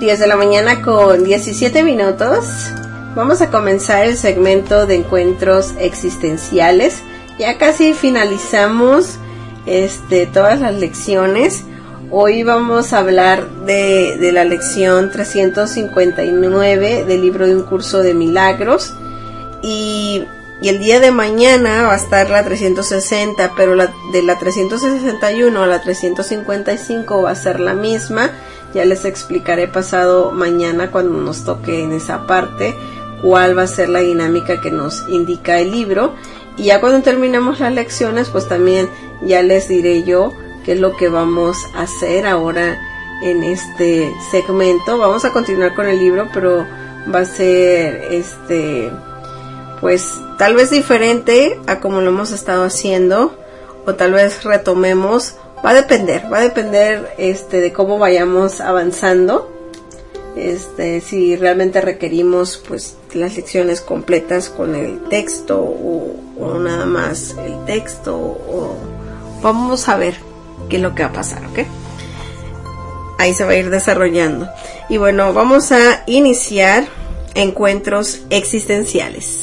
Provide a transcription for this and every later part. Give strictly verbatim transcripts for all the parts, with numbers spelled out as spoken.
diez de la mañana con diecisiete minutos. Vamos a comenzar el segmento de encuentros existenciales. Ya casi finalizamos este, todas las lecciones. Hoy vamos a hablar de, de la lección trescientos cincuenta y nueve del libro de un curso de milagros. Y, y el día de mañana va a estar la trescientos sesenta, pero la, de la trescientos sesenta y uno a la trescientos cincuenta y cinco va a ser la misma. Ya les explicaré pasado mañana cuando nos toque en esa parte cuál va a ser la dinámica que nos indica el libro. Y ya cuando terminemos las lecciones, pues también ya les diré yo qué es lo que vamos a hacer ahora en este segmento. Vamos a continuar con el libro, pero va a ser este pues tal vez diferente a como lo hemos estado haciendo, o tal vez retomemos. Va a depender, va a depender este de cómo vayamos avanzando. Este, si realmente requerimos pues las lecciones completas con el texto o, o nada más el texto, o vamos a ver qué es lo que va a pasar, ¿ok? Ahí se va a ir desarrollando. Y bueno, vamos a iniciar encuentros existenciales.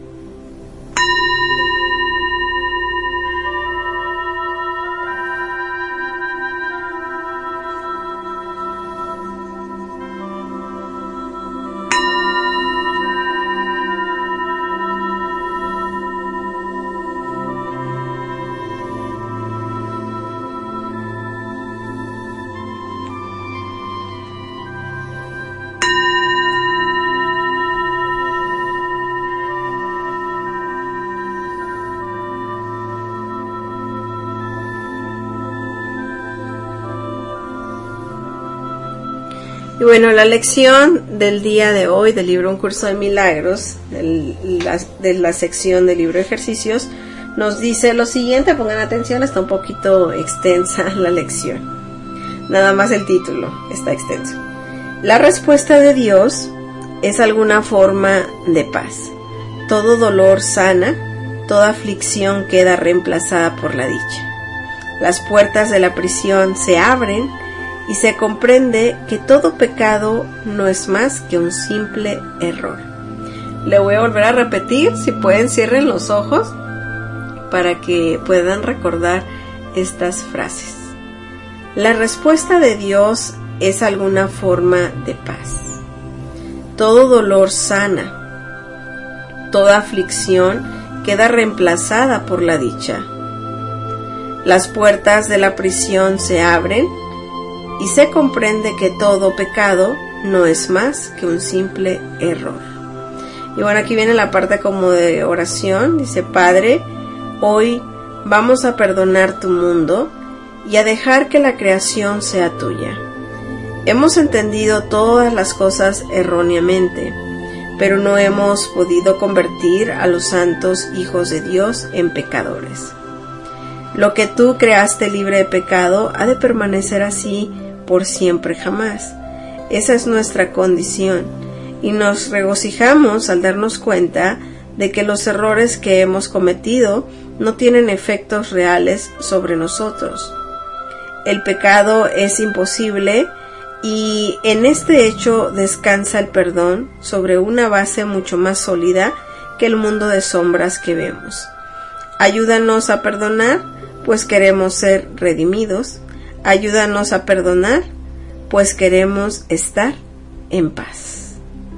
Y bueno, la lección del día de hoy del libro Un Curso de Milagros, de la, de la sección del libro de ejercicios, nos dice lo siguiente. Pongan atención, está un poquito extensa la lección. Nada más el título está extenso. La respuesta de Dios es alguna forma de paz. Todo dolor sana, toda aflicción queda reemplazada por la dicha. Las puertas de la prisión se abren y se comprende que todo pecado no es más que un simple error. Le voy a volver a repetir, si pueden cierren los ojos para que puedan recordar estas frases. La respuesta de Dios es alguna forma de paz. Todo dolor sana, toda aflicción queda reemplazada por la dicha. Las puertas de la prisión se abren y se comprende que todo pecado no es más que un simple error. Y bueno, aquí viene la parte como de oración. Dice: Padre, hoy vamos a perdonar tu mundo y a dejar que la creación sea tuya. Hemos entendido todas las cosas erróneamente, pero no hemos podido convertir a los santos hijos de Dios en pecadores. Lo que tú creaste libre de pecado ha de permanecer así por siempre jamás. Esa es nuestra condición, y nos regocijamos al darnos cuenta de que los errores que hemos cometido no tienen efectos reales sobre nosotros. El pecado es imposible, y en este hecho descansa el perdón sobre una base mucho más sólida que el mundo de sombras que vemos. Ayúdanos a perdonar, pues queremos ser redimidos. Ayúdanos a perdonar, pues queremos estar en paz.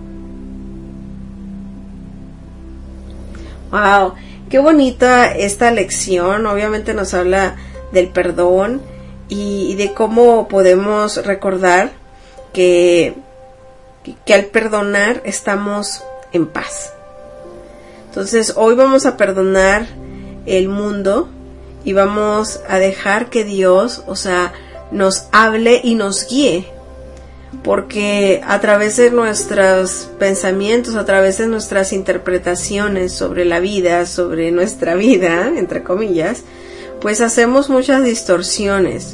Wow, qué bonita esta lección. Obviamente nos habla del perdón y de cómo podemos recordar que, que al perdonar estamos en paz. Entonces hoy vamos a perdonar el mundo y vamos a dejar que Dios, o sea, nos hable y nos guíe, porque a través de nuestros pensamientos, a través de nuestras interpretaciones sobre la vida, sobre nuestra vida, entre comillas, pues hacemos muchas distorsiones.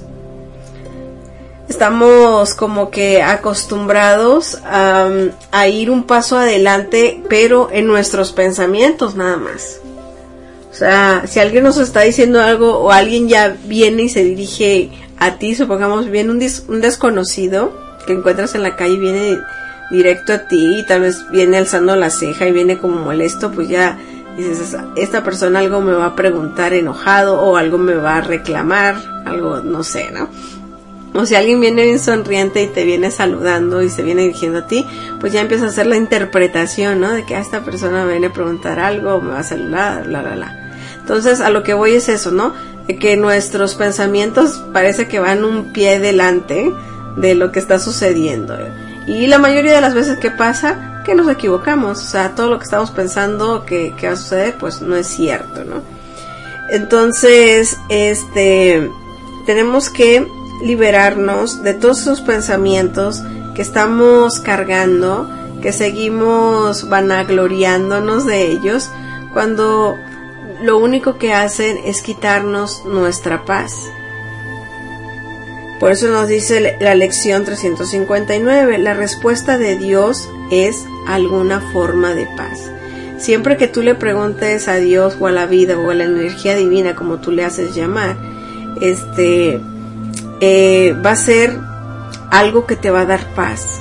Estamos como que acostumbrados a, a ir un paso adelante, pero en nuestros pensamientos nada más. O sea, si alguien nos está diciendo algo o alguien ya viene y se dirige a ti, supongamos bien un, dis- un desconocido, que encuentras en la calle y viene directo a ti y tal vez viene alzando la ceja y viene como molesto, pues ya dices, esta persona algo me va a preguntar enojado o algo me va a reclamar, algo, no sé, ¿no? O si alguien viene bien sonriente y te viene saludando y se viene dirigiendo a ti, pues ya empieza a hacer la interpretación, ¿no? De que a esta persona me viene a preguntar algo, me va a saludar, bla, bla, bla. Entonces, a lo que voy es eso, ¿no? De que nuestros pensamientos parece que van un pie delante de lo que está sucediendo. Y la mayoría de las veces que pasa, que nos equivocamos. O sea, todo lo que estamos pensando que, que va a suceder, pues no es cierto, ¿no? Entonces, este, tenemos que liberarnos de todos esos pensamientos que estamos cargando, que seguimos vanagloriándonos de ellos, cuando lo único que hacen es quitarnos nuestra paz. Por eso nos dice la lección trescientos cincuenta y nueve, la respuesta de Dios es alguna forma de paz. Siempre que tú le preguntes a Dios o a la vida o a la energía divina, como tú le haces llamar, este, eh, va a ser algo que te va a dar paz.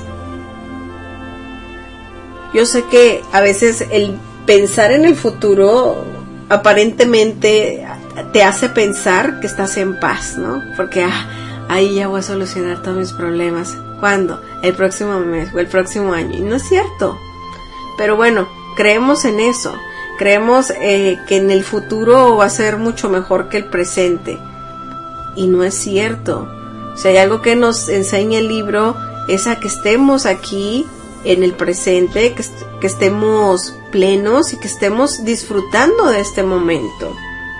Yo sé que a veces el pensar en el futuro aparentemente te hace pensar que estás en paz, ¿no? Porque ah, ahí ya voy a solucionar todos mis problemas. ¿Cuándo? El próximo mes o el próximo año. Y no es cierto. Pero bueno, creemos en eso. Creemos eh, que en el futuro va a ser mucho mejor que el presente. Y no es cierto. O sea, hay algo que nos enseña el libro, es a que estemos aquí en el presente, que, est- que estemos plenos y que estemos disfrutando de este momento.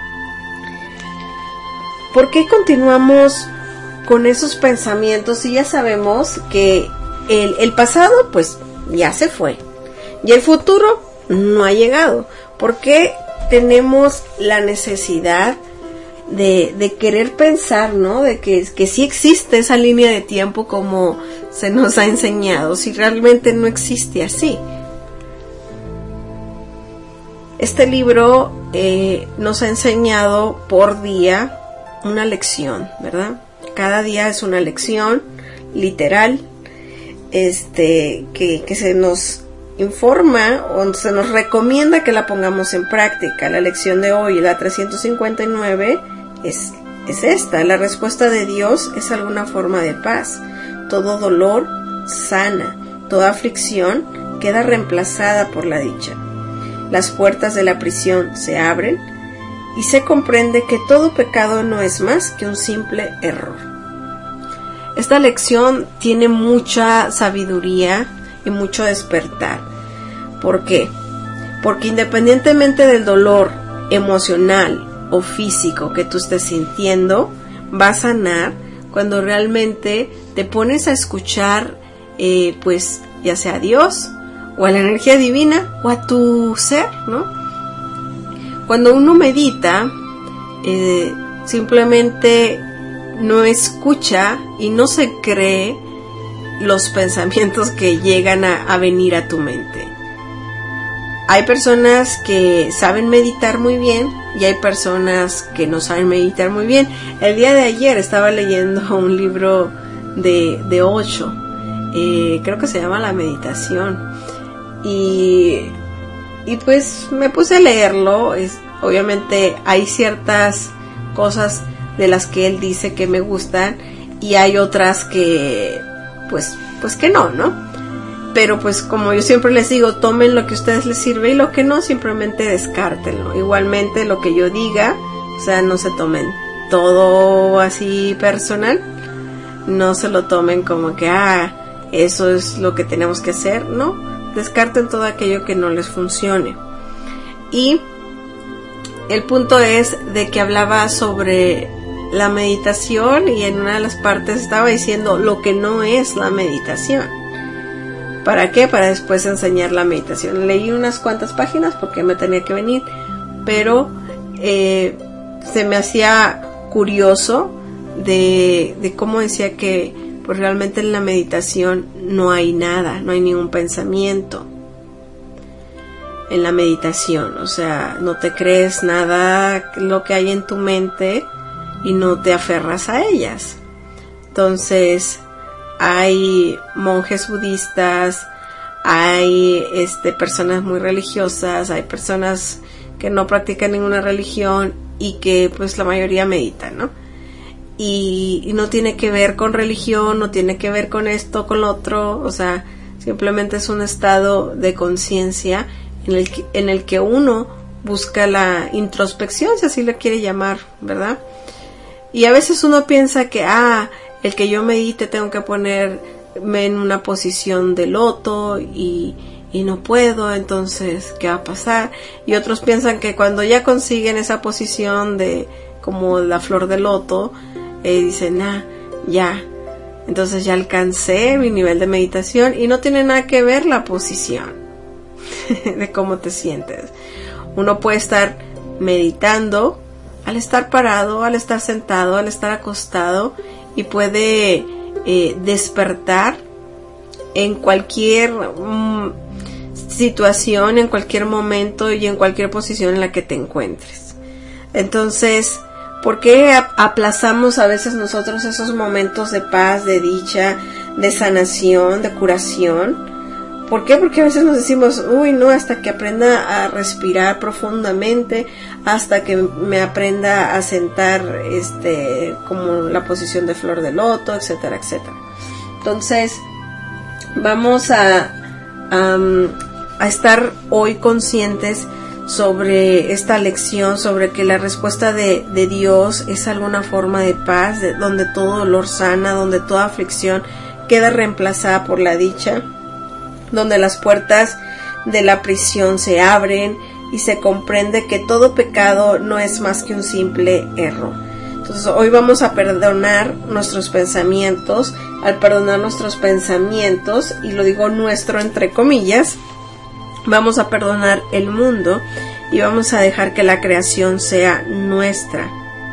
¿Por qué continuamos con esos pensamientos y ya sabemos que el, el pasado pues ya se fue y el futuro no ha llegado? ¿Por qué tenemos la necesidad de, de querer pensar, ¿no? De que, que sí existe esa línea de tiempo como se nos ha enseñado, si realmente no existe así? Este libro eh, nos ha enseñado por día una lección, ¿verdad? Cada día es una lección literal, este, que, que se nos informa o se nos recomienda que la pongamos en práctica. La lección de hoy, la trescientos cincuenta y nueve, es, es esta: la respuesta de Dios es alguna forma de paz. Todo dolor sana, toda aflicción queda reemplazada por la dicha. Las puertas de la prisión se abren y se comprende que todo pecado no es más que un simple error. Esta lección tiene mucha sabiduría y mucho despertar. ¿Por qué? Porque independientemente del dolor emocional o físico que tú estés sintiendo, va a sanar cuando realmente te pones a escuchar, eh, pues, ya sea a Dios o a la energía divina o a tu ser, ¿no? Cuando uno medita, eh, simplemente no escucha y no se cree los pensamientos que llegan a, a venir a tu mente. Hay personas que saben meditar muy bien y hay personas que no saben meditar muy bien. El día de ayer estaba leyendo un libro de, de Osho, eh, creo que se llama La Meditación, y, y pues me puse a leerlo. Es, obviamente hay ciertas cosas de las que él dice que me gustan y hay otras que pues pues que no, ¿no? Pero pues como yo siempre les digo, tomen lo que a ustedes les sirve y lo que no, simplemente descártenlo. Igualmente lo que yo diga, o sea, no se tomen todo así personal, no se lo tomen como que ah, eso es lo que tenemos que hacer, no, descarten todo aquello que no les funcione. Y el punto es de que hablaba sobre la meditación y en una de las partes estaba diciendo lo que no es la meditación. ¿Para qué? Para después enseñar la meditación. Leí unas cuantas páginas porque me tenía que venir, pero eh, se me hacía curioso de, de cómo decía que pues realmente en la meditación no hay nada, no hay ningún pensamiento. En la meditación, o sea, no te crees nada lo que hay en tu mente y no te aferras a ellas. Entonces, hay monjes budistas, hay este, personas muy religiosas, hay personas que no practican ninguna religión y que pues la mayoría meditan, ¿no? Y, y no tiene que ver con religión, no tiene que ver con esto, con lo otro, o sea, simplemente es un estado de conciencia en el que, en el que uno busca la introspección, si así le quiere llamar, ¿verdad? Y a veces uno piensa que, ah, el que yo medite tengo que ponerme en una posición de loto y, y no puedo, entonces, ¿qué va a pasar? Y otros piensan que cuando ya consiguen esa posición de, como la flor de loto, eh, dicen, ah, ya, entonces ya alcancé mi nivel de meditación, y no tiene nada que ver la posición de cómo te sientes. Uno puede estar meditando al estar parado, al estar sentado, al estar acostado, y puede eh, despertar en cualquier mm, situación, en cualquier momento y en cualquier posición en la que te encuentres. Entonces, ¿por qué aplazamos a veces nosotros esos momentos de paz, de dicha, de sanación, de curación? ¿Por qué? Porque a veces nos decimos, uy, no, hasta que aprenda a respirar profundamente, hasta que me aprenda a sentar este, como la posición de flor de loto, etcétera, etcétera. Entonces, vamos a, a, a estar hoy conscientes sobre esta lección, sobre que la respuesta de, de Dios es alguna forma de paz, de, donde todo dolor sana, donde toda aflicción queda reemplazada por la dicha, donde las puertas de la prisión se abren y se comprende que todo pecado no es más que un simple error. Entonces hoy vamos a perdonar nuestros pensamientos. Al perdonar nuestros pensamientos, y lo digo nuestro entre comillas, vamos a perdonar el mundo y vamos a dejar que la creación sea nuestra.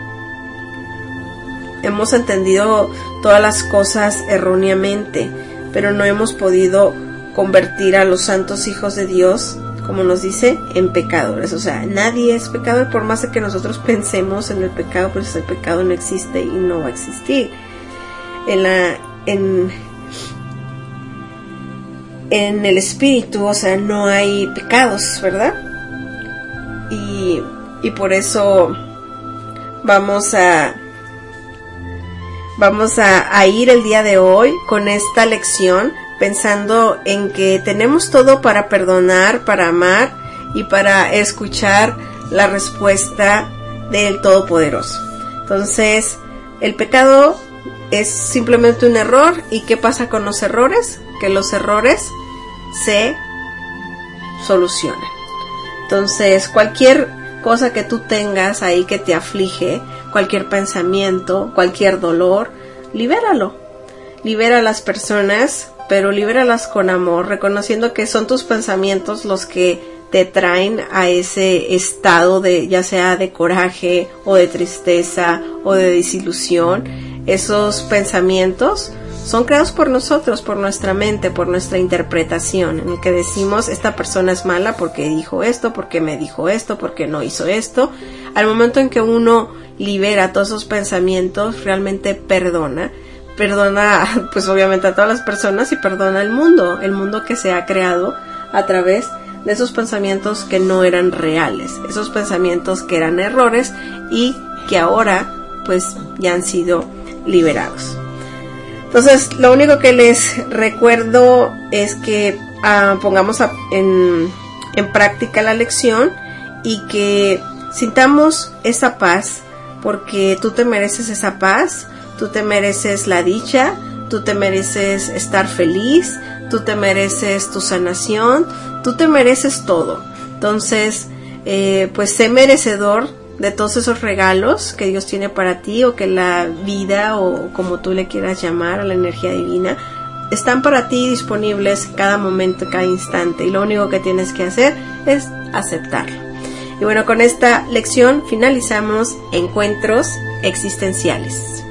Hemos entendido todas las cosas erróneamente, pero no hemos podido convertir a los santos hijos de Dios, como nos dice, en pecadores. O sea, nadie es pecador, por más de que nosotros pensemos en el pecado, pues el pecado no existe y no va a existir. En la, en, en el espíritu, o sea, no hay pecados, ¿verdad? Y, y por eso vamos a vamos a, a ir el día de hoy con esta lección, pensando en que tenemos todo para perdonar, para amar y para escuchar la respuesta del Todopoderoso. Entonces, el pecado es simplemente un error. ¿Y qué pasa con los errores? Que los errores se solucionan. Entonces, cualquier cosa que tú tengas ahí que te aflige, cualquier pensamiento, cualquier dolor, libéralo. Libera a las personas, pero libéralas con amor, reconociendo que son tus pensamientos los que te traen a ese estado de, ya sea de coraje o de tristeza o de desilusión. Esos pensamientos son creados por nosotros, por nuestra mente, por nuestra interpretación, en el que decimos, esta persona es mala porque dijo esto, porque me dijo esto, porque no hizo esto. Al momento en que uno libera todos esos pensamientos, realmente perdona. Perdona, pues obviamente a todas las personas, y perdona el mundo, el mundo que se ha creado a través de esos pensamientos que no eran reales, esos pensamientos que eran errores y que ahora pues ya han sido liberados. Entonces, lo único que les recuerdo es que uh, pongamos a, en, en práctica la lección y que sintamos esa paz, porque tú te mereces esa paz. Tú te mereces la dicha, tú te mereces estar feliz, tú te mereces tu sanación, tú te mereces todo. Entonces, eh, pues sé merecedor de todos esos regalos que Dios tiene para ti, o que la vida, o como tú le quieras llamar, a la energía divina, están para ti disponibles cada momento, cada instante. Y lo único que tienes que hacer es aceptarlo. Y bueno, con esta lección finalizamos Encuentros Existenciales.